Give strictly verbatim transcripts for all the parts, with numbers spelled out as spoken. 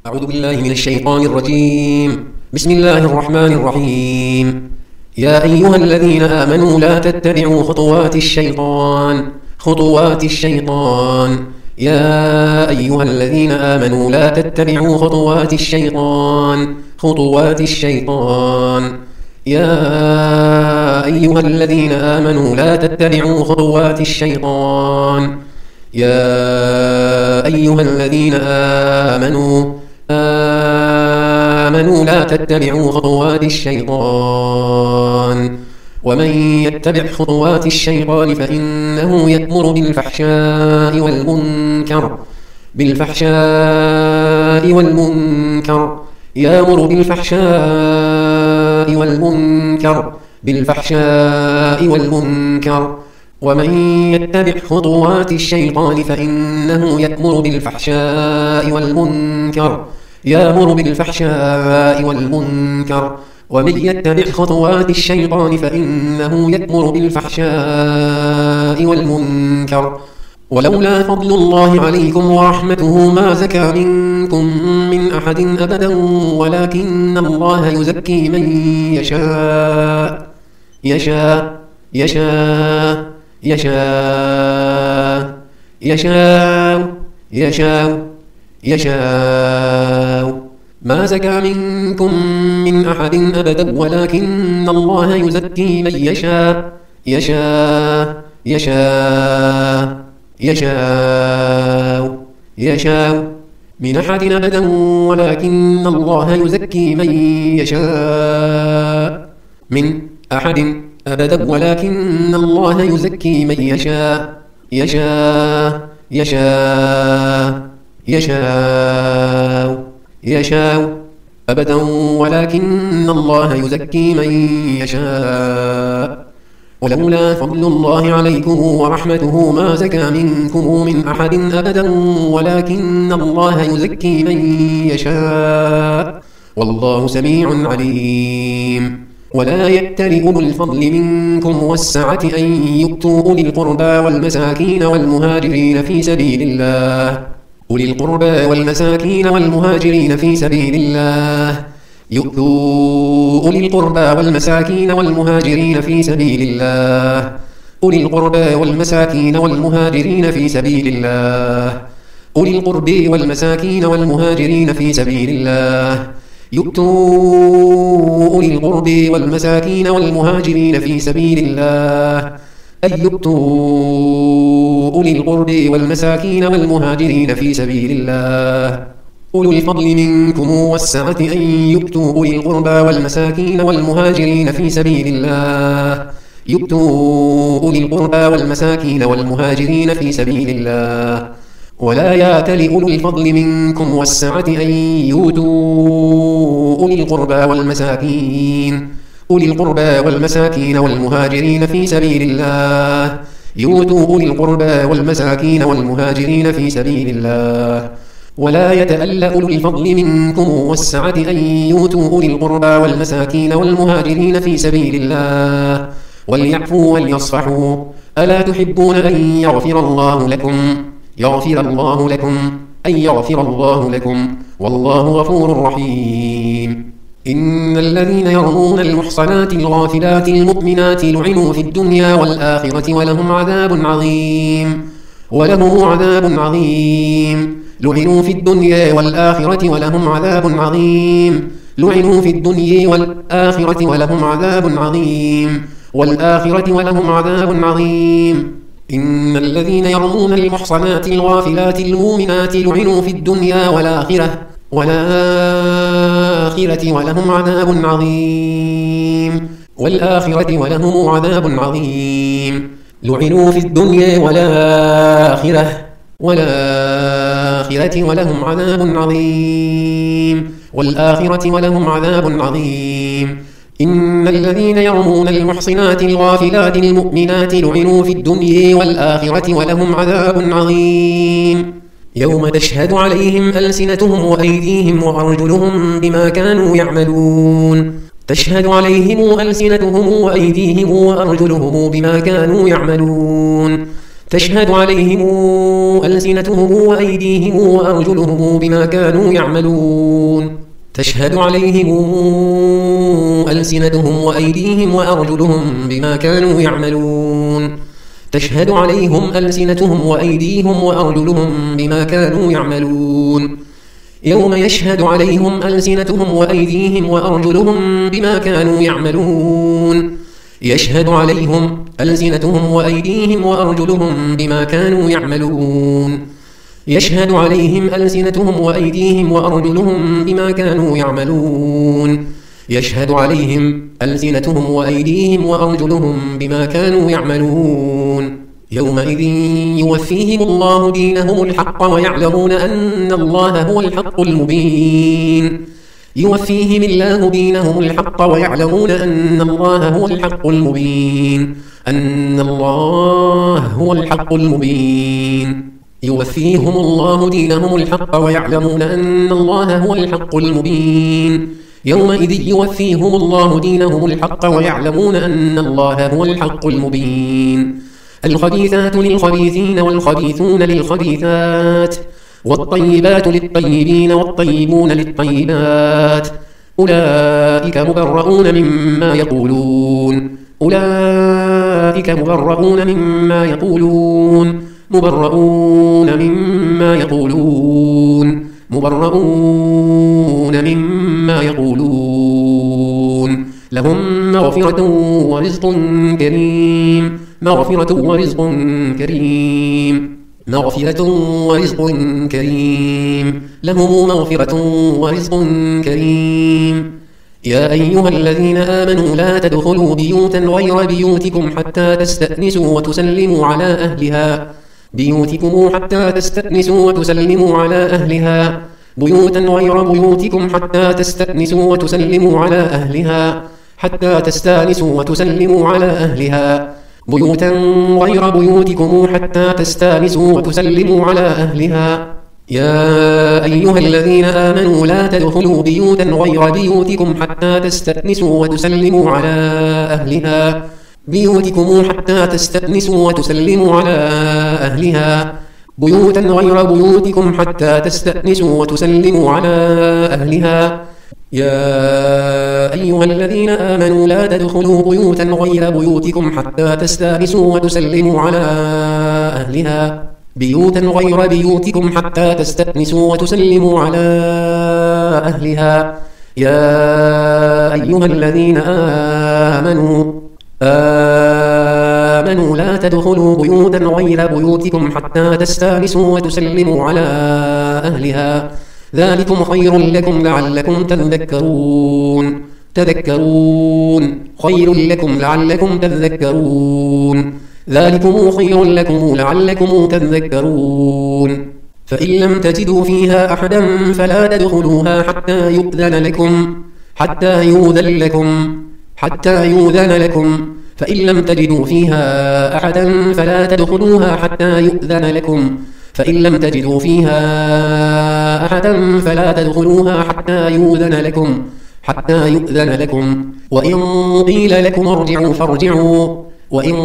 أعوذ بالله من الشيطان الرجيم. بسم الله الرحمن الرحيم. يا أيها الذين آمنوا لا تتبعوا خطوات الشيطان خطوات الشيطان يا أيها الذين آمنوا لا تتبعوا خطوات الشيطان خطوات الشيطان يا أيها الذين آمنوا لا تتبعوا خطوات الشيطان يا أيها الذين آمنوا آمنوا لا تتبعوا خطوات الشيطان ومن يتبع خطوات الشيطان فإنه يأمر بالفحشاء والمنكر بالفحشاء والمنكر يأمر بالفحشاء والمنكر بالفحشاء والمنكر ومن يتبع خطوات الشيطان فإنه يأمر بالفحشاء والمنكر يأمر بالفحشاء والمنكر ومن يتبع خطوات الشيطان فإنه يأمر بالفحشاء والمنكر ولولا فضل الله عليكم ورحمته ما زكى منكم من أحد أبدا ولكن الله يزكي من يشاء يشاء يشاء يشاء يشاء يشاء يشاء ما زكى منكم من أحد أبدا ولكن الله يزكي من يشاء يشاء يشاء يشاء يشاء من أحد أبدا ولكن الله يزكي من يشاء من أحد أبدا ولكن الله يزكي من يشاء يشاء يشاء يشاء يشاء أبدا ولكن الله يزكي من يشاء ولولا فضل الله عليكم ورحمته ما زكى منكم من أحد أبدا ولكن الله يزكي من يشاء والله سميع عليم ولا يأتل أولو الفضل منكم والسعة أن يؤتوا أولي القربى والمساكين والمهاجرين في سبيل الله أولي القربى والمساكين والمهاجرين في سبيل الله يؤتوا أولي القربى والمساكين والمهاجرين في سبيل الله أولي القربى والمساكين والمهاجرين في سبيل الله أولي القربى والمساكين والمهاجرين في سبيل الله يؤتوا أولي القربى والمساكين والمهاجرين في سبيل الله أي يؤتوا أولي القربى والمساكين والمهاجرين في سبيل الله أولو الفضل منكم والسعة أن يؤتوا أولي القربى والمساكين والمهاجرين في سبيل الله يؤتوا أولي القربى والمساكين والمهاجرين في سبيل الله ولا يأتل أولو الفضل منكم والسعة أن يؤتوا أولي القربى والمساكين أولي القربى والمساكين والمهاجرين في سبيل الله يؤتوا أولي القربى والمساكين والمهاجرين في سبيل الله ولا يتأل أولو الفضل منكم والسعة أن يؤتوا أولي القربى والمساكين والمهاجرين في سبيل الله وليعفوا وليصفحوا ألا تحبون أن يغفر الله لكم يغفر الله لكم أن يغفر الله لكم والله غفور رحيم إن الذين يرمون المحصنات الغافلات المؤمنات لعنوا في الدنيا والآخرة ولهم عذاب عظيم ولهم عذاب عظيم لعنوا في الدنيا والآخرة ولهم عذاب عظيم لعنوا في الدنيا والآخرة ولهم عذاب عظيم والآخرة ولهم عذاب عظيم إن الذين يرمون المحصنات الغافلات المؤمنات لعنوا في الدنيا والآخرة والآخرة ولهم عذاب عظيم والآخرة ولهم عذاب عظيم لعنوا في الدنيا والآخرة والآخرة ولهم عذاب عظيم والآخرة ولهم عذاب عظيم إن الذين يرمون المحصنات الغافلات المؤمنات لعنوا في الدنيا والآخرة ولهم عذاب عظيم يوم تشهد عليهم ألسنتهم وأيديهم وأرجلهم بما كانوا يعملون تشهد عليهم ألسنتهم وأيديهم وأرجلهم بما كانوا يعملون تشهد عليهم ألسنتهم وأيديهم وأرجلهم بما كانوا يعملون تشهد عليهم ألسنتهم وأيديهم وأرجلهم بما كانوا يعملون تشهد عليهم ألسنتهم وأيديهم وأرجلهم بما كانوا يعملون يوم يشهد عليهم ألسنتهم وأيديهم وأرجلهم بما كانوا يعملون يشهد عليهم ألسنتهم وأيديهم وأرجلهم بما كانوا يعملون يشهد عليهم ألسنتهم وأيديهم وأرجلهم بما كانوا يعملون يشهد عليهم ألسنتهم وأيديهم وأرجلهم بما كانوا يعملون يومئذ يوفيهم الله دينهم الحق ويعلمون أن الله هو الحق المبين يوفيهم الله دينهم الحق ويعلمون أن الله هو الحق المبين أن الله هو الحق المبين يوفيهم الله دينهم الحق ويعلمون أن الله هو الحق المبين يومئذ يوفيهم الله دينهم الحق ويعلمون أن الله هو الحق المبين الخبيثات للخبيثين والخبيثون للخبيثات والطيبات للطيبين والطيبون للطيبات أولئك مبرؤون مما يقولون أولئك مبرؤون مما يقولون مبرؤون مما يقولون مبرؤون مما يقولون لهم مغفرة ورزق كريم مغفرة ورزق كريم مغفرة ورزق كريم لهم مغفرة ورزق كريم يا أيها الذين آمنوا لا تدخلوا بيوتا غير بيوتكم حتى تستأنسوا وتسلموا على أهلها بيوتكم حتى تستأنسوا وتسلموا على أهلها بيوتا غير بيوتكم حتى تستأنسوا وتسلموا على أهلها حتى تستأنسوا وتسلموا على أهلها بيوتا غير بيوتكم حتى تستأنسوا وتسلموا على أهلها يا أيها الذين آمنوا لا تدخلوا بيوتا غير بيوتكم حتى تستأنسوا وتسلموا على أهلها بيوتكم حتى تستأنسوا وتسلموا على أهلها بيوتا غير بيوتكم حتى تستأنسوا وتسلموا على أهلها يا أيها الذين آمنوا لا تدخلوا بيوتا غير بيوتكم حتى تستأنسوا وتسلموا على أهلها بيوتا غير بيوتكم حتى تستأنسوا وتسلموا على أهلها يا أيها الذين آمنوا آمنوا لا تدخلوا بيوتا غير بيوتكم حتى تستأنسوا وتسلموا على أهلها ذلكم خير لكم لعلكم تذكرون تذكرون خير لكم لعلكم تذكرون ذلكم خير لكم لعلكم تذكرون فإن لم تجدوا فيها أحدا فلا تدخلوها حتى يؤذن لكم حتى يؤذن لكم حتى يؤذن لكم فإن لم تجدوا فيها أحدا فلا تدخلوها حتى يؤذن لكم فإن لم تجدوا فيها أحدا فلا تدخلوها حتى يؤذن لكم حتى يؤذن لكم وإن قيل لكم ارجعوا فارجعوا وإن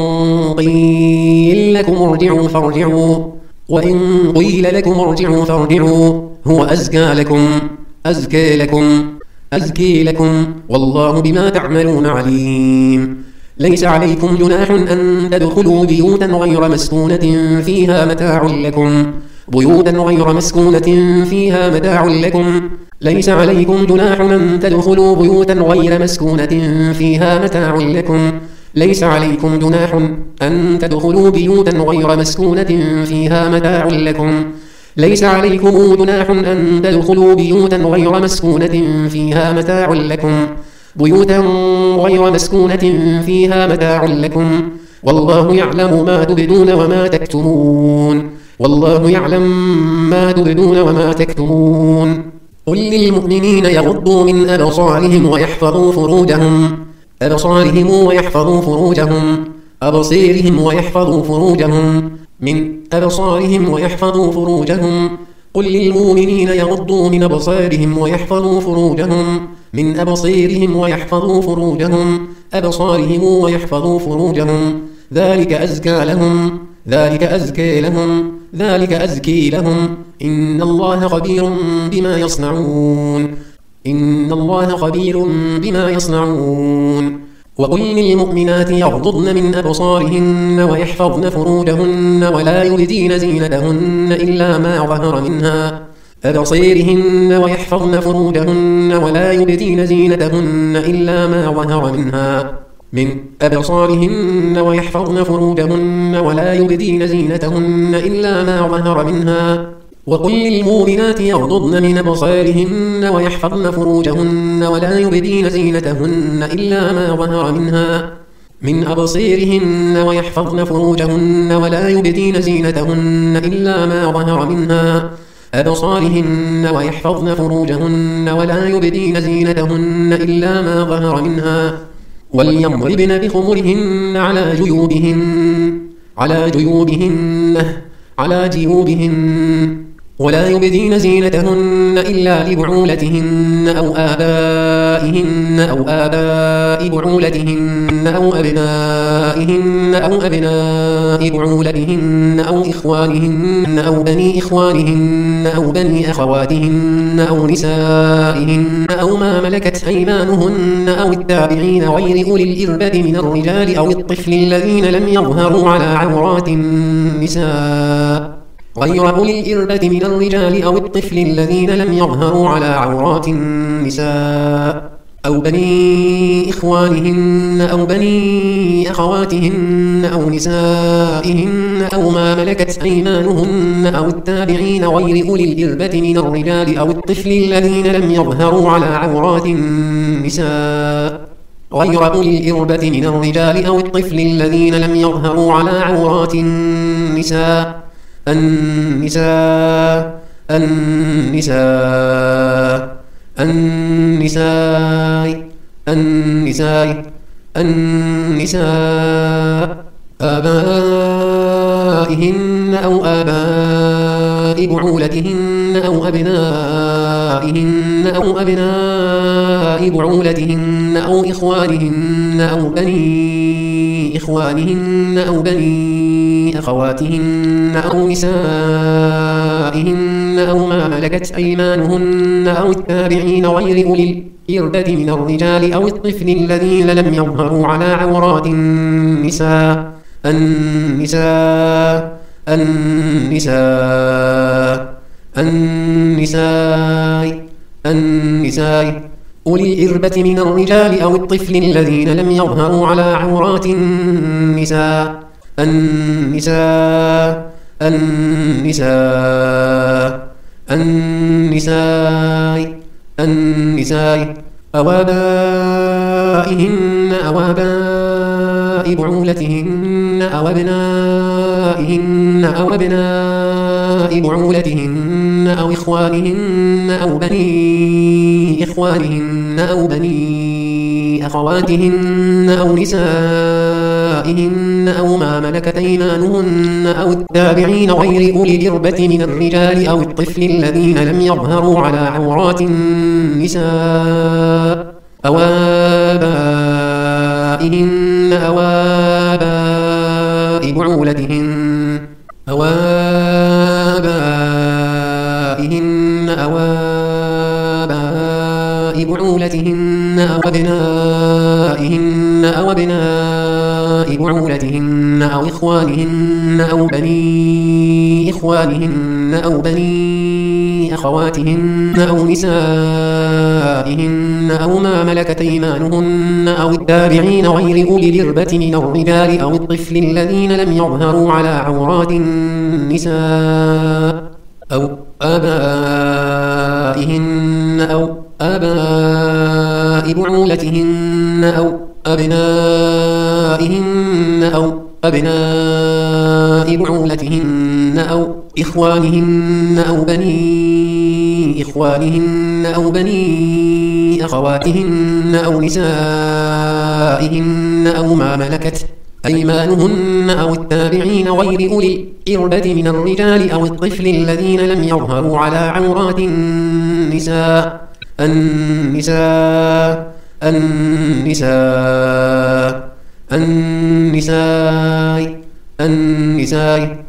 قيل لكم ارجعوا فارجعوا وإن قيل لكم ارجعوا فارجعوا هو أزكى لكم أزكى لكم أزكي لكم والله بما تعملون عليم ليس عليكم جناح أن تدخلوا بيوتا غير مسكونة فيها متاع لكم بيوتا غير مسكونة فيها متاع لكم ليس عليكم جناح أن تدخلوا بيوتا غير مسكونة فيها متاع لكم ليس عليكم جناح أن تدخلوا بيوتا غير مسكونة فيها متاع لكم ليس عليكم جناح أن تدخلوا بيوتا غير مسكونة فيها متاع لكم بيوتا غير مسكونة فيها متاع لكم والله يعلم ما تبدون وما تكتمون والله يعلم ما تبدون وما تكتمون قل للمؤمنين يغضوا من أبصارهم ويحفظوا فروجهم أبصارهم ويحفظوا فروجهم أبصيرهم ويحفظوا فروجهم من أبصارهم ويحفظوا فروجهم قل للمؤمنين يغضوا من أبصارهم ويحفظوا فروجهم من أبصيرهم ويحفظوا فروجهم أبصارهم ويحفظوا فروجهم ذلك أزكى لهم ذلك أزكي لهم ذلك أزكي لهم إن الله خبير بما يصنعون إن الله خبير بما يصنعون وقل للمؤمنات يغضضن من أبصارهن ويحفظن فروجهن ولا يبدين زينتهن إلا ما ظهر منها أبصيرهن ويحفظن فروجهن ولا يبدين زينتهن إلا ما ظهر منها من أبصارهن ويحفظن فروجهن ولا يبدين زينتهن إلا ما ظهر منها وقل للمؤمنات يغضضن من أبصارهن ويحفظن فروجهن ولا يبدين زينتهن إلا ما ظهر منها من أبصيرهن ويحفظن فروجهن ولا يبدين زينتهن إلا ما ظهر منها أبصارهن ويحفظن فروجهن ولا يبدين زينتهن إلا ما ظهر منها وليضربن بخمرهن على جيوبهن على جيوبهن على جيوبهن ولا يبدين زينتهن إلا لبعولتهن أو آبائهن أو آباء بعولتهن أو أبنائهن أو أبناء بعولتهن أو إخوانهن أو بني إخوانهن أو بني أخواتهن أو نسائهن أو ما ملكت أيمانهن أو التابعين غير أولي الإربة من الرجال أو الطفل الذين لم يظهروا على عورات النساء غير أولي الإربة من الرجال أو الطفل الذين لم يظهروا على عورات النساء أو بني إخوانهن أو بني أخواتهن أو نسائهن أو ما ملكت أيمانهن أو التابعين غير أولي الإربة من الرجال أو الطفل الذين لم يظهروا على عورات النساء غير أولي الإربة من الرجال أو الطفل الذين لم يظهروا على عورات النساء النساء النساء النساء النساء النساء آبائهن أو آباء بعولتهن أو أبنائهن أو أبناء بعولتهن أو إخوانهن أو بني إخوانهن أو بني أخواتهن أو نسائهن أو ما ملكت أيمانهن أو التابعين غير أولي الإربة من الرجال أو الطفل الذين لم يظهروا على عورات النساء النساء النساء النساء النساء أولي الإربة من الرجال أو الطفل الذين لم يظهروا على عورات النساء النساء النساء النساء النساء أو آبائهن أو آباء بعولتهن أو أبنائهن أو أبناء بعولتهن أو إخوانهن أو بني إخوانهن أو بني أخواتهن أو نسائهن أو ما ملكت أيمانهن أو التابعين غير أولي الإربة من الرجال أو الطفل الذين لم يظهروا على عورات النساء أو آبائهن أو آباء بعولتهن أو آبائهن أو آباء بعولتهن أو أبنائهن أو أبناء بعولتهن أو إخوانهن أو بني إخوانهن أو بني أخواتهن أو نسائهن أو ما ملكت أيمانهن أو التابعين غير أولي الإربة من الرجال أو الطفل الذين لم يظهروا على عورات النساء أو آبائهن أو آباء بعولتهن أو أبنائهن أو أبناء بعولتهن أو إخوانهن أو بني إخوانهن أو بني أخواتهن أو نسائهن أو ما ملكت أيمانهن أو التابعين غير أولي الإربة من الرجال أو الطفل الذين لم يظهروا على عورات النساء النساء النساء النساء النساء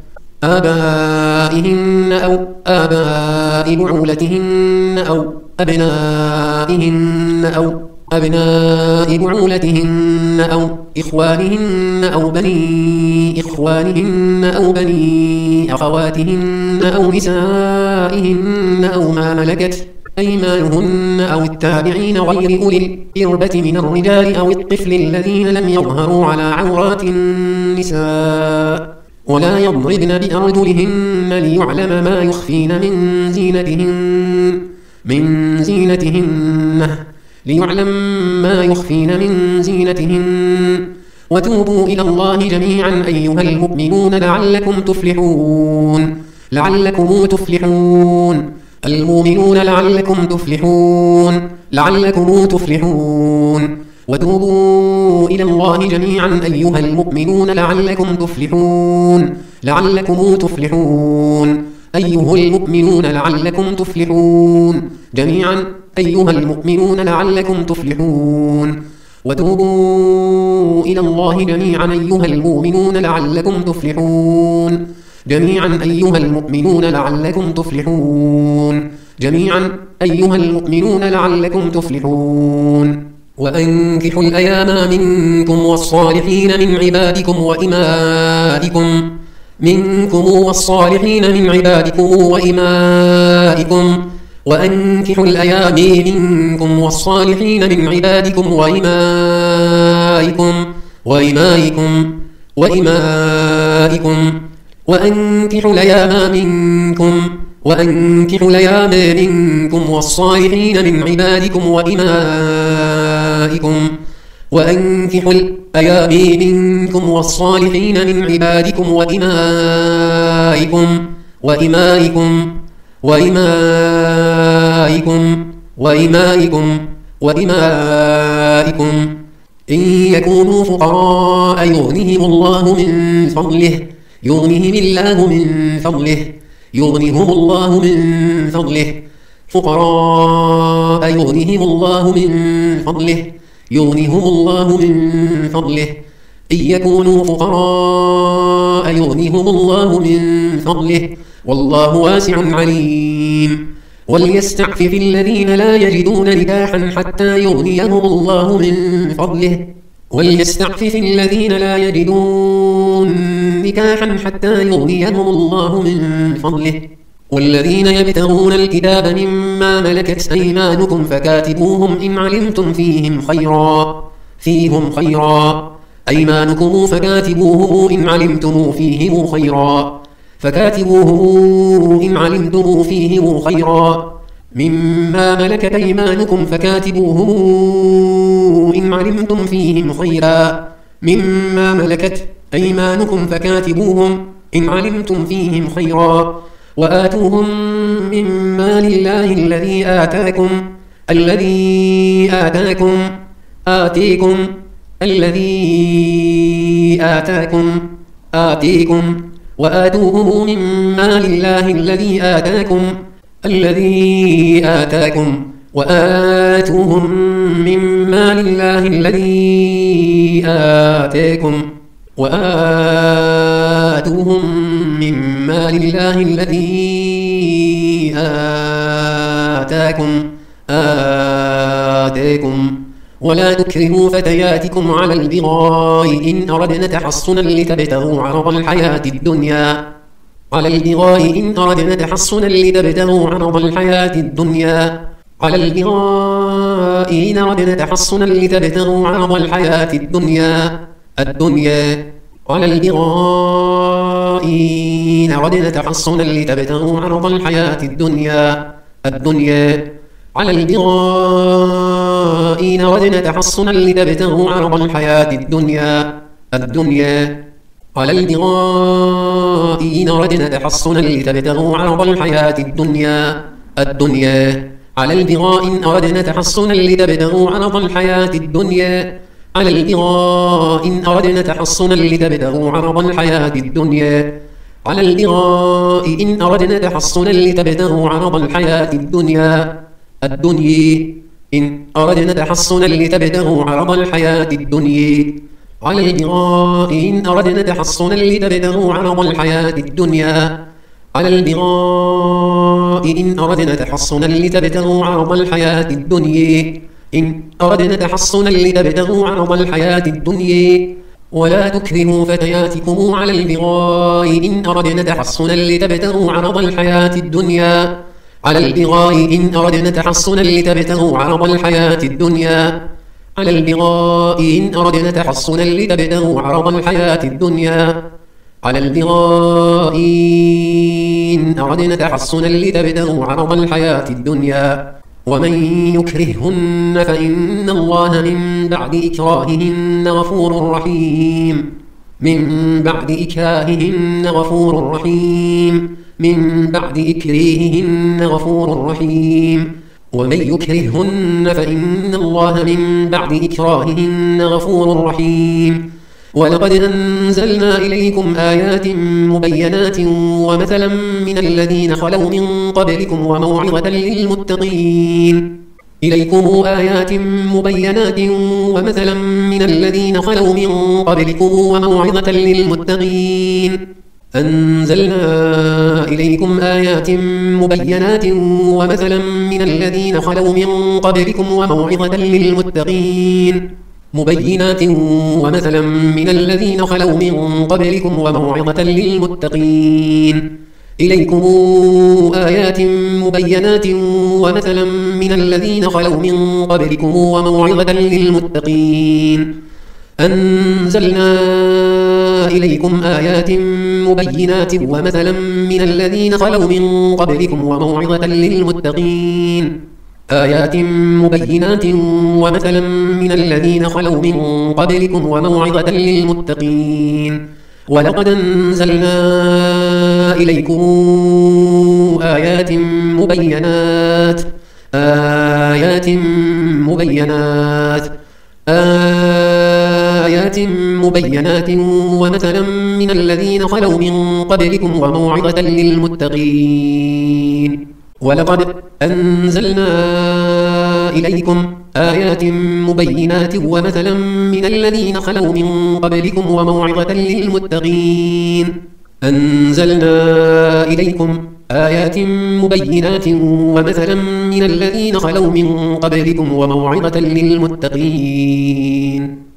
آبائهن أو آباء بعولتهن أو أبنائهن أو أبناء بعولتهن أو إخوانهن أو بني إخوانهن أو بني أخواتهن أو نسائهن أو ما ملكت أيمانهن أو التابعين غير أولي الإربة من الرجال أو الطفل الذين لم يظهروا على عورات النساء ولا يضربن بأرجلهن ليعلم ما يخفين من زينتهن من زينتهن ليعلم ما يخفين من زينتهن وتوبوا إلى الله جميعا أيها المؤمنون لعلكم تفلحون لعلكم تفلحون المؤمنون لعلكم تفلحون لعلكم تفلحون وتوبوا إلى الله جميعا أيها المؤمنون لعلكم تفلحون لعلكم تفلحون أيها المؤمنون لعلكم تفلحون جميعا أيها المؤمنون لعلكم تفلحون وتوبوا إلى الله جميعا أيها المؤمنون لعلكم تفلحون جميعا أيها المؤمنون لعلكم تفلحون جميعا أيها المؤمنون لعلكم تفلحون وأنكحوا الأيام منكم والصالحين من عبادكم وإمائكم منكم والصالحين من عبادكم وإمائكم وأنكحوا الأيام منكم والصالحين من عبادكم وإمائكم وإمائكم وإمائكم وأنكحوا الأيام منكم وأنكحوا الأيام منكم والصالحين من عبادكم وإمائكم وأنكحوا الأيام منكم والصالحين من عبادكم وإمائكم وإمائكم وإمائكم وإمائكم وإمائكم إن يكونوا فقراء يغنهم الله من فضله يغنهم الله من فضله يغنهم الله من فضله فقراء يغنهم الله من فضله يغنهم الله من فضله إن يكونوا فقراء يغنهم الله من فضله والله واسع عليم وليستعفف الذين لا يجدون نكاحا حتى يغنيهم الله من فضله وليستعفف الذين لا يجدون نكاحا حتى يغنيهم الله من فضله والذين يبتغون الكتاب مما ملكت أيمانكم فكاتبوهم إن علمتم فيهم خيرا فيهم خيرا أيمانكم فكاتبوهم إن علمتم فيهم خيرا فكاتبوهم إن علمتم فيهم خيرا مما ملكت أيمانكم فكاتبوهم إن علمتم فيهم خيرا مما ملكت أيمانكم فكاتبوهم إن علمتم فيهم خيرا وآتوهم من مال الله الذي آتاكم الذي آتاكم آتيكم الذي آتاكم آتيكم وآتوهم من مال الله الذي آتاكم الذي آتاكم وآتوهم من مال الله الذي آتاكم وآتوهم من مال الله الذي آتاكم آتاكم ولا تكرهوا فتياتكم على البغاء إن أردنا تحصنا لتبتغوا عرض الحياة الدنيا على البغاء إن أردنا تحصنا لتبتغوا عرض الحياة الدنيا على البغاء إن أردنا تحصنا لتبتغوا عرض الحياة الدنيا الدنيا على البغاء إن أردنا تحصنا لتبتغوا عرض الحياة الدنيا الدنيا على البغاء إن أردنا تحصنا لتبتغوا عرض الحياة الدنيا الدنيا على البغاء إن أردنا تحصنا لتبتغوا عرض الحياة الدنيا الدنيا على البغاء إن أردنا تحصنا لتبتغوا عرض الحياة الدنيا على البغاء إن أردنا تحصنا لتبتغوا عرض الحياة الدنيا على البغاء إن أردنا تحصنا لتبتغوا عرض الحياة الدنيا الدنيا إن أردنا تحصنا لتبتغوا عرض الحياة الدنيا على البغاء إن أردنا تحصنا لتبتغوا عرض الحياة الدنيا على البغاء إن أردنا تحصنا لتبتغوا عرض الحياة الدنيا إن أردنا تحصنا لتبتغوا عرض الحياة الدنيا ولا تكرهوا فتياتكم على البغاء إن أردنا تحصنا لتبتغوا عرض الحياة الدنيا على البغاء إن أردنا تحصنا لتبتغوا عرض الحياة الدنيا على البغاء إن أردنا تحصنا لتبتغوا عرض الحياة الدنيا على البغاء إن أردنا تحصنا لتبتغوا عرض الحياة الدنيا ومن يكرههن فإن الله من بعد إكراههن غفور رحيم من بعد إكراههن غفور رحيم من بعد إكراههن غفور رحيم ومن يكرههن فإن الله من بعد إكراههن غفور رحيم ولقد أنزلنا إليكم آيات مبينات ومثلا من الذين خلوا من قبلكم وموعظة للمتقين إليكم آيات مبينات ومثلا من الذين خلوا من قبلكم وموعظة للمتقين أنزلنا إليكم آيات مبينات ومثلا من الذين خلوا من قبلكم وموعظة للمتقين مبينات ومثلا من الذين خلوا من قبلكم وموعظة للمتقين إليكم آيات مبينات ومثلا من الذين خلوا من قبلكم وموعظة للمتقين أنزلنا إليكم آيات مبينات ومثلا من الذين خلوا من قبلكم وموعظة للمتقين آيات مبينات ومثلا من الذين خلوا من قبلكم وموعظة للمتقين ولقد أنزلنا إليكم آيات مبينات آيات مبينات آيات مبينات ومثلا من الذين خلوا من قبلكم وموعظة للمتقين ولقد أنزلنا إليكم آيات مبينات ومثلا من الذين خلوا من قبلكم وموعظة للمتقين أنزلنا إليكم آيات مبينات ومثلا من الذين خلوا من قبلكم وموعظة للمتقين